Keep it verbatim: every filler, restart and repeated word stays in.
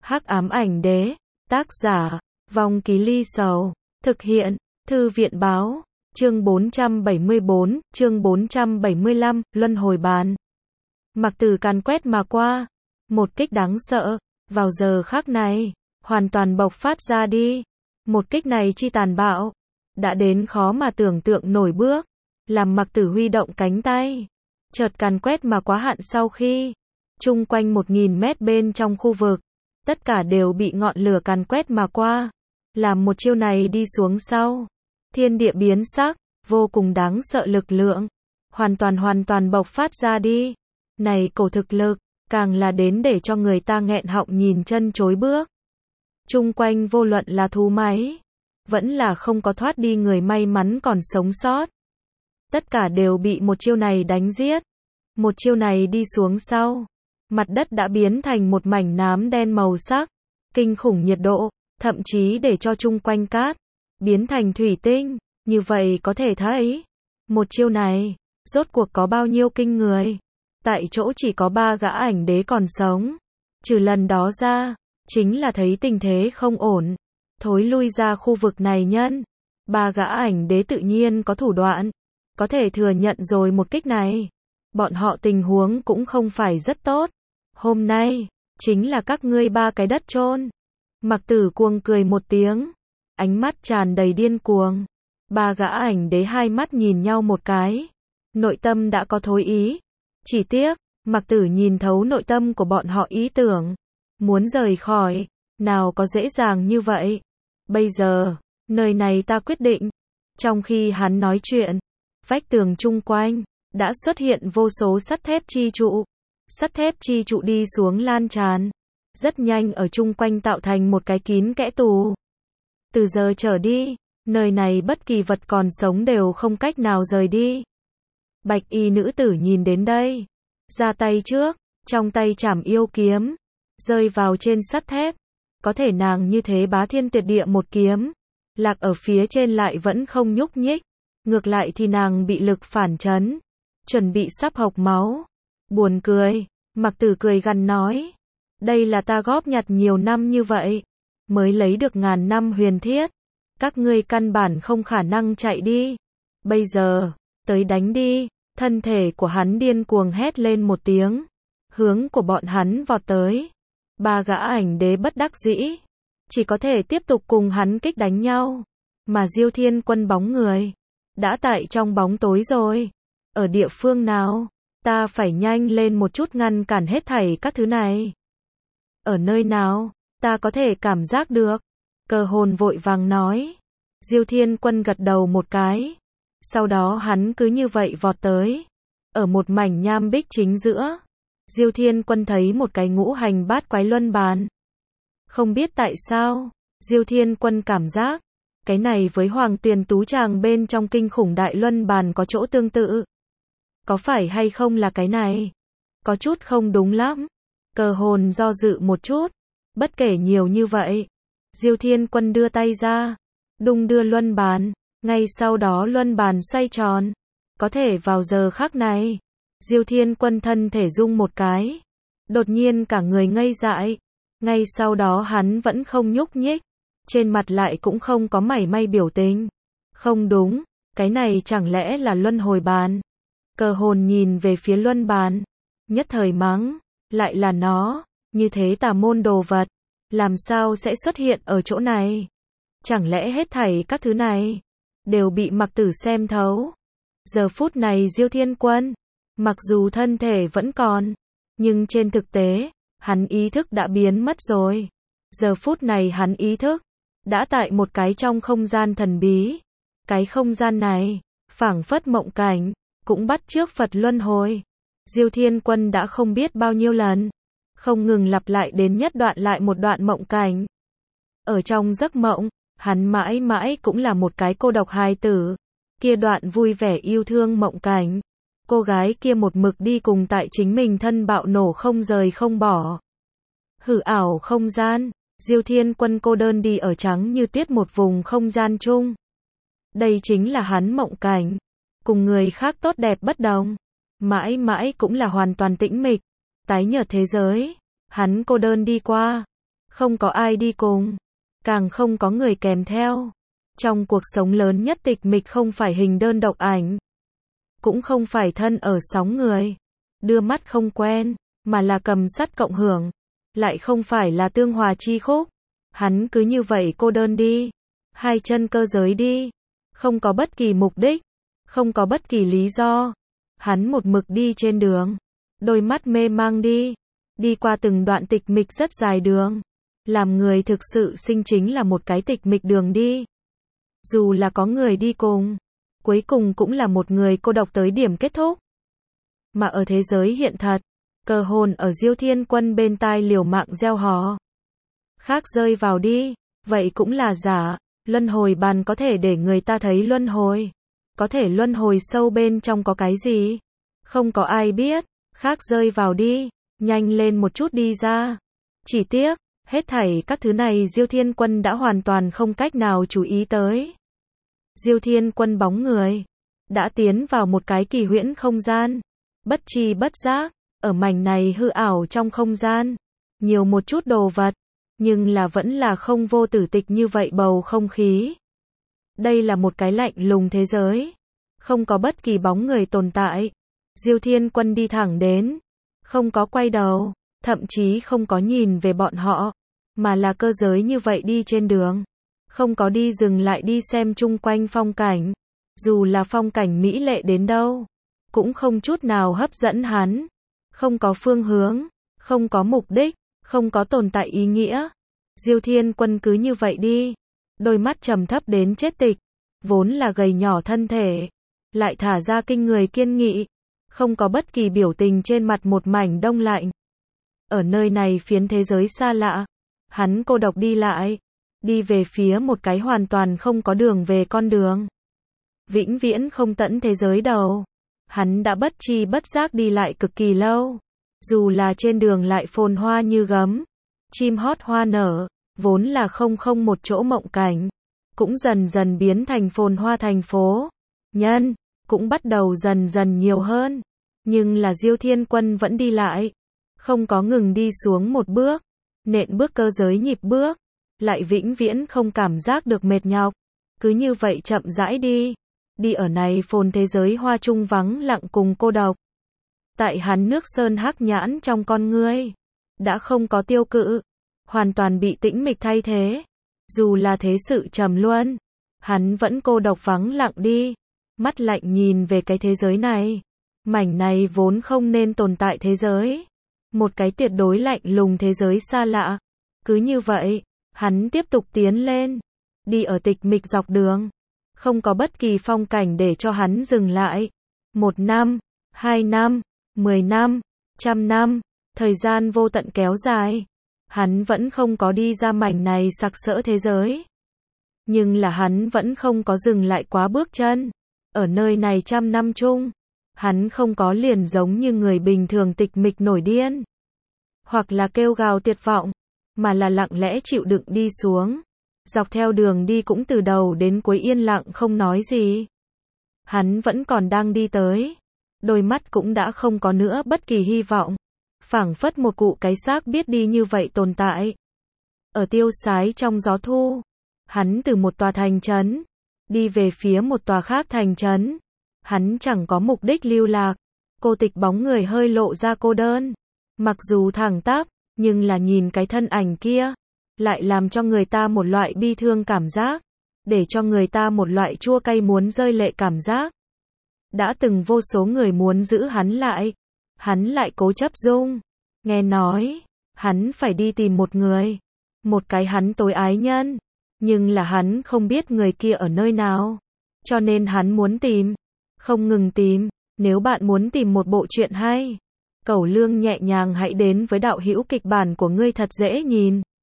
Hắc ám ảnh đế, tác giả, Vong Ký Ly Sầu, thực hiện, Thư viện báo, chương bốn trăm bảy mươi bốn, chương bốn trăm bảy mươi lăm, luân hồi bàn. Mặc Tử càn quét mà qua, một kích đáng sợ, vào giờ khắc này, hoàn toàn bộc phát ra đi. Một kích này chi tàn bạo, đã đến khó mà tưởng tượng nổi bước, làm Mặc Tử huy động cánh tay, chợt càn quét mà quá hạn sau khi, chung quanh một nghìn mét bên trong khu vực, tất cả đều bị ngọn lửa càn quét mà qua, làm một chiêu này đi xuống sau, thiên địa biến sắc, vô cùng đáng sợ lực lượng, hoàn toàn hoàn toàn bộc phát ra đi. Này cổ thực lực, càng là đến để cho người ta nghẹn họng nhìn chân chối bước. Chung quanh vô luận là thú máy, vẫn là không có thoát đi người may mắn còn sống sót. Tất cả đều bị một chiêu này đánh giết. Một chiêu này đi xuống sau, mặt đất đã biến thành một mảnh nám đen màu sắc, kinh khủng nhiệt độ, thậm chí để cho chung quanh cát biến thành thủy tinh, như vậy có thể thấy, một chiêu này, rốt cuộc có bao nhiêu kinh người. Tại chỗ chỉ có ba gã ảnh đế còn sống, trừ lần đó ra, chính là thấy tình thế không ổn, thối lui ra khu vực này nhân. Ba gã ảnh đế tự nhiên có thủ đoạn, có thể thừa nhận rồi một kích này. Bọn họ tình huống cũng không phải rất tốt. Hôm nay, chính là các ngươi ba cái đất chôn. Mặc Tử cuồng cười một tiếng, ánh mắt tràn đầy điên cuồng. Ba gã ảnh đế hai mắt nhìn nhau một cái, nội tâm đã có thối ý. Chỉ tiếc, Mặc Tử nhìn thấu nội tâm của bọn họ ý tưởng, muốn rời khỏi, nào có dễ dàng như vậy. Bây giờ, nơi này ta quyết định. Trong khi hắn nói chuyện, vách tường chung quanh đã xuất hiện vô số sắt thép chi trụ. Sắt thép chi trụ đi xuống lan tràn, rất nhanh ở chung quanh tạo thành một cái kín kẽ tù. Từ giờ trở đi, nơi này bất kỳ vật còn sống đều không cách nào rời đi. Bạch y nữ tử nhìn đến đây, ra tay trước, trong tay chảm yêu kiếm, rơi vào trên sắt thép. Có thể nàng như thế bá thiên tuyệt địa một kiếm, lạc ở phía trên lại vẫn không nhúc nhích. Ngược lại thì nàng bị lực phản chấn, chuẩn bị sắp hộc máu. Buồn cười, Mặc Tử cười gằn nói, đây là ta góp nhặt nhiều năm như vậy, mới lấy được ngàn năm huyền thiết. Các ngươi căn bản không khả năng chạy đi. Bây giờ, tới đánh đi. Thân thể của hắn điên cuồng hét lên một tiếng, hướng của bọn hắn vọt tới. Ba gã ảnh đế bất đắc dĩ, chỉ có thể tiếp tục cùng hắn kích đánh nhau. Mà Diêu Thiên Quân bóng người đã tại trong bóng tối rồi. Ở địa phương nào? Ta phải nhanh lên một chút ngăn cản hết thảy các thứ này. Ở nơi nào? Ta có thể cảm giác được. Cơ hồn vội vàng nói. Diêu Thiên Quân gật đầu một cái. Sau đó hắn cứ như vậy vọt tới. Ở một mảnh nham bích chính giữa, Diêu Thiên Quân thấy một cái ngũ hành bát quái luân bàn. Không biết tại sao, Diêu Thiên Quân cảm giác, cái này với Hoàng Tuyền Tú Tràng bên trong kinh khủng đại luân bàn có chỗ tương tự. Có phải hay không là cái này? Có chút không đúng lắm. Cơ hồn do dự một chút. Bất kể nhiều như vậy, Diêu Thiên Quân đưa tay ra, đung đưa luân bàn. Ngay sau đó luân bàn xoay tròn. Có thể vào giờ khắc này, Diêu Thiên Quân thân thể rung một cái. Đột nhiên cả người ngây dại. Ngay sau đó hắn vẫn không nhúc nhích. Trên mặt lại cũng không có mảy may biểu tình. Không đúng, cái này chẳng lẽ là luân hồi bàn? Cơ hồn nhìn về phía luân bàn, nhất thời mắng, lại là nó, như thế tà môn đồ vật, làm sao sẽ xuất hiện ở chỗ này? Chẳng lẽ hết thảy các thứ này đều bị Mặc Tử xem thấu? Giờ phút này Diêu Thiên Quân, mặc dù thân thể vẫn còn, nhưng trên thực tế, hắn ý thức đã biến mất rồi. Giờ phút này hắn ý thức đã tại một cái trong không gian thần bí. Cái không gian này, phảng phất mộng cảnh, cũng bắt chước Phật luân hồi. Diêu Thiên Quân đã không biết bao nhiêu lần, không ngừng lặp lại đến nhất đoạn lại một đoạn mộng cảnh. Ở trong giấc mộng, hắn mãi mãi cũng là một cái cô độc hài tử. Kia đoạn vui vẻ yêu thương mộng cảnh, cô gái kia một mực đi cùng tại chính mình thân bạo nổ không rời không bỏ. Hư ảo không gian, Diêu Thiên Quân cô đơn đi ở trắng như tuyết một vùng không gian chung. Đây chính là hắn mộng cảnh, cùng người khác tốt đẹp bất đồng, mãi mãi cũng là hoàn toàn tĩnh mịch, tái nhợt thế giới, hắn cô đơn đi qua, không có ai đi cùng, càng không có người kèm theo. Trong cuộc sống lớn nhất tịch mịch không phải hình đơn độc ảnh, cũng không phải thân ở sóng người, đưa mắt không quen, mà là cầm sắt cộng hưởng, lại không phải là tương hòa chi khúc. Hắn cứ như vậy cô đơn đi, hai chân cơ giới đi, không có bất kỳ mục đích, không có bất kỳ lý do. Hắn một mực đi trên đường, đôi mắt mê mang đi, đi qua từng đoạn tịch mịch rất dài đường. Làm người thực sự sinh chính là một cái tịch mịch đường đi. Dù là có người đi cùng, cuối cùng cũng là một người cô độc tới điểm kết thúc. Mà ở thế giới hiện thật, cờ hồn ở Diêu Thiên Quân bên tai liều mạng gieo hò. Khác rơi vào đi, vậy cũng là giả, luân hồi bàn có thể để người ta thấy luân hồi. Có thể luân hồi sâu bên trong có cái gì? Không có ai biết, khác rơi vào đi, nhanh lên một chút đi ra. Chỉ tiếc, hết thảy các thứ này Diêu Thiên Quân đã hoàn toàn không cách nào chú ý tới. Diêu Thiên Quân bóng người đã tiến vào một cái kỳ huyễn không gian, bất tri bất giác, ở mảnh này hư ảo trong không gian, nhiều một chút đồ vật, nhưng là vẫn là không vô tử tịch như vậy bầu không khí. Đây là một cái lạnh lùng thế giới, không có bất kỳ bóng người tồn tại. Diêu Thiên Quân đi thẳng đến, không có quay đầu, thậm chí không có nhìn về bọn họ, mà là cơ giới như vậy đi trên đường, không có đi dừng lại đi xem chung quanh phong cảnh, dù là phong cảnh mỹ lệ đến đâu, cũng không chút nào hấp dẫn hắn, không có phương hướng, không có mục đích, không có tồn tại ý nghĩa. Diêu Thiên Quân cứ như vậy đi, đôi mắt trầm thấp đến chết tịch, vốn là gầy nhỏ thân thể, lại thả ra kinh người kiên nghị, không có bất kỳ biểu tình trên mặt một mảnh đông lạnh. Ở nơi này phiến thế giới xa lạ, hắn cô độc đi lại, đi về phía một cái hoàn toàn không có đường về con đường. Vĩnh viễn không tận thế giới đầu, hắn đã bất tri bất giác đi lại cực kỳ lâu, dù là trên đường lại phồn hoa như gấm, chim hót hoa nở, vốn là không không một chỗ mộng cảnh, cũng dần dần biến thành phồn hoa thành phố. Nhân cũng bắt đầu dần dần nhiều hơn, nhưng là Diêu Thiên Quân vẫn đi lại, không có ngừng đi xuống một bước, nện bước cơ giới nhịp bước, lại vĩnh viễn không cảm giác được mệt nhọc, cứ như vậy chậm rãi đi, đi ở này phồn thế giới hoa trung vắng lặng cùng cô độc. Tại hắn nước sơn hắc nhãn trong con ngươi, đã không có tiêu cự, hoàn toàn bị tĩnh mịch thay thế. Dù là thế sự trầm luân, hắn vẫn cô độc vắng lặng đi, mắt lạnh nhìn về cái thế giới này. Mảnh này vốn không nên tồn tại thế giới, một cái tuyệt đối lạnh lùng thế giới xa lạ. Cứ như vậy, hắn tiếp tục tiến lên, đi ở tịch mịch dọc đường, không có bất kỳ phong cảnh để cho hắn dừng lại. Một năm, hai năm, mười năm, trăm năm, thời gian vô tận kéo dài, hắn vẫn không có đi ra mảnh này sặc sỡ thế giới. Nhưng là hắn vẫn không có dừng lại quá bước chân. Ở nơi này trăm năm chung, hắn không có liền giống như người bình thường tịch mịch nổi điên, hoặc là kêu gào tuyệt vọng, mà là lặng lẽ chịu đựng đi xuống. Dọc theo đường đi cũng từ đầu đến cuối yên lặng không nói gì. Hắn vẫn còn đang đi tới, đôi mắt cũng đã không có nữa bất kỳ hy vọng, phảng phất một cụ cái xác biết đi như vậy tồn tại. Ở tiêu sái trong gió thu, hắn từ một tòa thành trấn đi về phía một tòa khác thành trấn. Hắn chẳng có mục đích lưu lạc, cô tịch bóng người hơi lộ ra cô đơn. Mặc dù thẳng tắp, nhưng là nhìn cái thân ảnh kia, lại làm cho người ta một loại bi thương cảm giác, để cho người ta một loại chua cay muốn rơi lệ cảm giác. Đã từng vô số người muốn giữ hắn lại, hắn lại cố chấp dung. Nghe nói, hắn phải đi tìm một người, một cái hắn tối ái nhân, nhưng là hắn không biết người kia ở nơi nào, cho nên hắn muốn tìm, không ngừng tìm. Nếu bạn muốn tìm một bộ truyện hay, Cẩu Lương nhẹ nhàng hãy đến với đạo hữu kịch bản của ngươi thật dễ nhìn.